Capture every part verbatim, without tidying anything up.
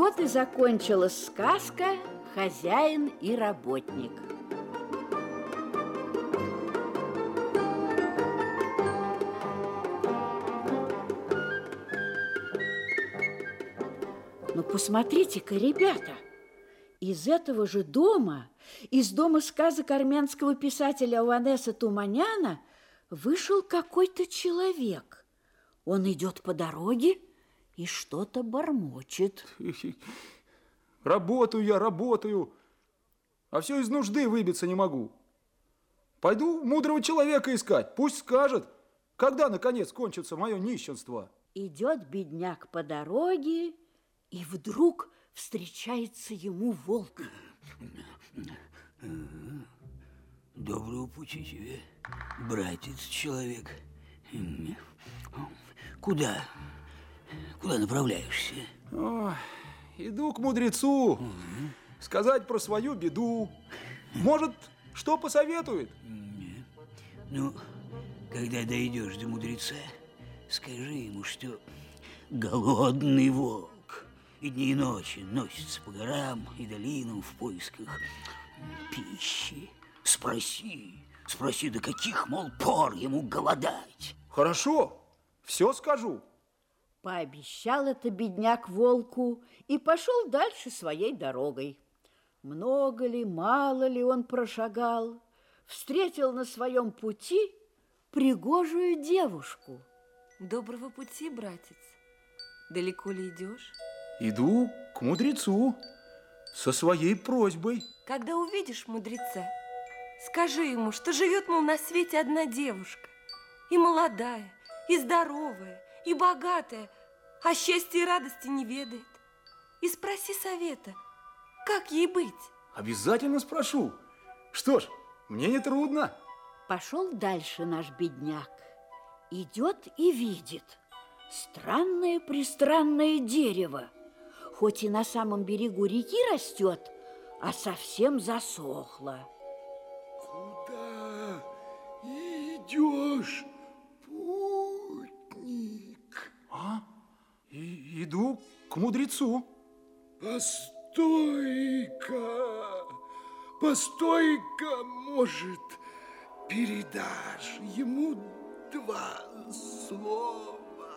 Вот и закончилась сказка «Хозяин и работник». Ну, посмотрите-ка, ребята, из этого же дома, из дома сказок армянского писателя Ованеса Туманяна, вышел какой-то человек. Он идет по дороге и что-то бормочет. Работаю я, работаю, а все из нужды выбиться не могу. Пойду мудрого человека искать, пусть скажет, когда, наконец, кончится мое нищенство. Идет бедняк по дороге, и вдруг встречается ему волк. Доброго пути тебе, братец человек. Куда? Куда направляешься? О, иду к мудрецу, угу. сказать про свою беду. Может, что посоветует? Нет. Ну, когда дойдешь до мудреца, скажи ему, что голодный волк и дни и ночи носится по горам и долинам в поисках пищи. Спроси, спроси, до каких, мол, пор ему голодать. Хорошо, все скажу. Пообещал это бедняк волку и пошел дальше своей дорогой. Много ли, мало ли он прошагал, встретил на своем пути пригожую девушку. Доброго пути, братец. Далеко ли идешь? Иду к мудрецу со своей просьбой. Когда увидишь мудреца, скажи ему, что живет, мол, на свете одна девушка, и молодая, и здоровая, и богатая, а счастья и радости не ведает. И спроси совета, как ей быть? Обязательно спрошу. Что ж, мне не трудно. Пошел дальше наш бедняк. Идет и видит странное-престранное дерево. Хоть и на самом берегу реки растет, а совсем засохло. Куда идешь, путник? А? И, иду к мудрецу. Постой-ка, постой-ка, может, передашь ему два слова.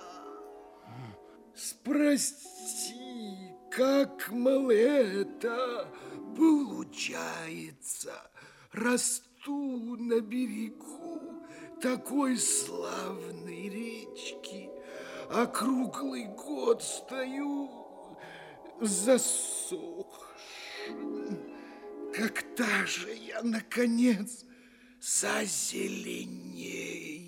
Спроси, как, мол, это получается. Расту на берегу такой славной речки, а круглый год стою засохшим. Когда же я, наконец, зазеленею?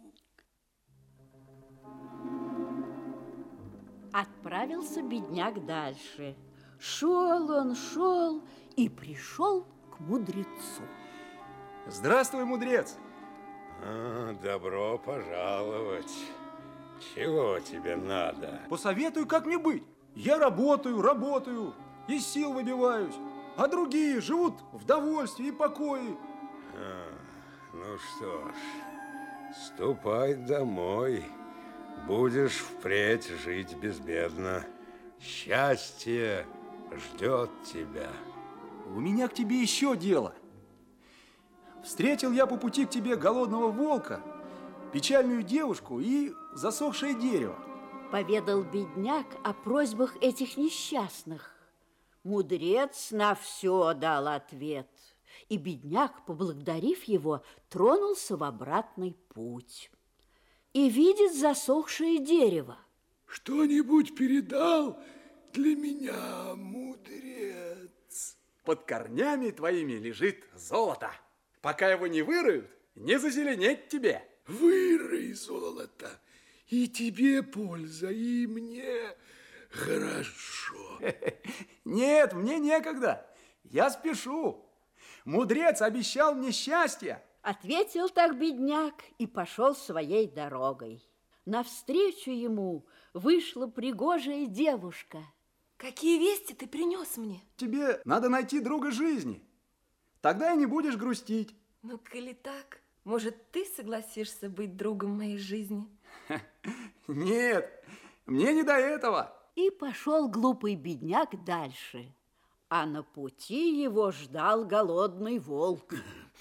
Отправился бедняк дальше. Шел он, шел и пришел к мудрецу. Здравствуй, мудрец. А, добро пожаловать. Чего тебе надо? Посоветуй, как мне быть. Я работаю, работаю, из сил выбиваюсь, а другие живут в довольстве и покое. А, ну что ж, ступай домой. Будешь впредь жить безбедно. Счастье ждет тебя. У меня к тебе еще дело. Встретил я по пути к тебе голодного волка, печальную девушку и засохшее дерево. Поведал бедняк о просьбах этих несчастных. Мудрец на все дал ответ, и бедняк, поблагодарив его, тронулся в обратный путь. И видит засохшее дерево. Что-нибудь передал для меня, мудрец? Под корнями твоими лежит золото. Пока его не выроют, не зазеленеть тебе. Вырой золото, и тебе польза, и мне хорошо. Нет, мне некогда. Я спешу. Мудрец обещал мне счастье. Ответил так бедняк и пошел своей дорогой. Навстречу ему вышла пригожая девушка. Какие вести ты принес мне? Тебе надо найти друга жизни. Тогда и не будешь грустить. Ну, коли так, может, ты согласишься быть другом моей жизни? Нет, мне не до этого. И пошел глупый бедняк дальше. А на пути его ждал голодный волк.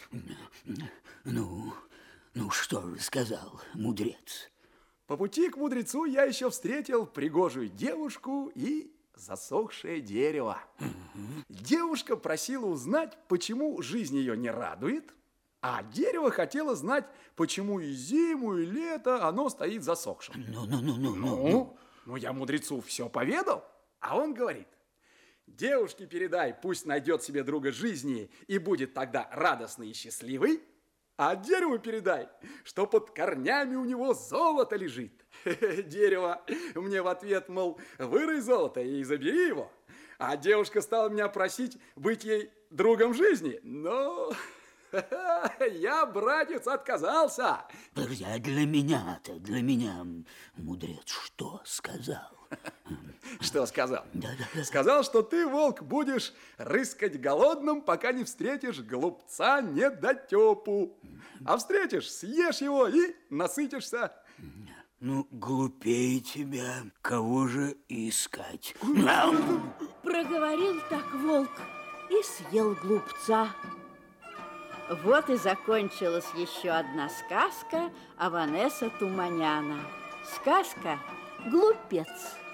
Ну, ну что же сказал мудрец? По пути к мудрецу я еще встретил пригожую девушку и засохшее дерево. Угу. Девушка просила узнать, почему жизнь ее не радует, а дерево хотело знать, почему и зиму, и лето оно стоит засохшим. Ну, ну, ну, ну, ну, ну, ну, я мудрецу все поведал, а он говорит: девушке передай, пусть найдет себе друга жизни и будет тогда радостный и счастливый, а дереву передай, что под корнями у него золото лежит. Дерево мне в ответ, мол, вырой золото и забери его. А девушка стала меня просить быть ей другом жизни, но я, братец, отказался. Подожди, а для меня-то, для меня мудрец что сказал? Что сказал? Да, да, да. Сказал, что ты, волк, будешь рыскать голодным, пока не встретишь глупца недотепу. А встретишь, съешь его и насытишься. Ну, глупее тебя, кого же искать? Проговорил так волк и съел глупца. Вот и закончилась еще одна сказка Аванеса Туманяна. Сказка «Глупец».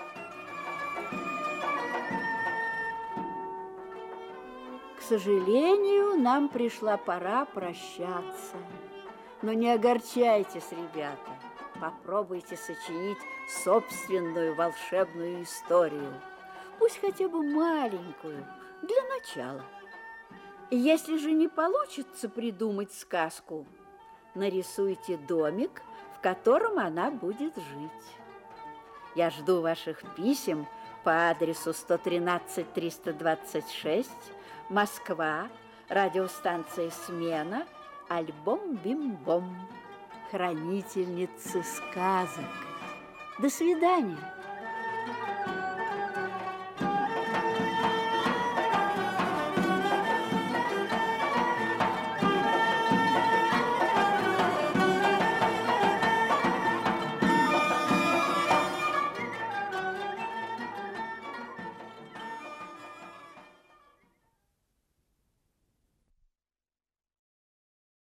К сожалению, нам пришла пора прощаться. Но не огорчайтесь, ребята. Попробуйте сочинить собственную волшебную историю. Пусть хотя бы маленькую, для начала. Если же не получится придумать сказку, нарисуйте домик, в котором она будет жить. Я жду ваших писем по адресу сто тринадцать триста двадцать шесть, Москва, радиостанция «Смена», альбом «Бим-бом», хранительницы сказок. До свидания.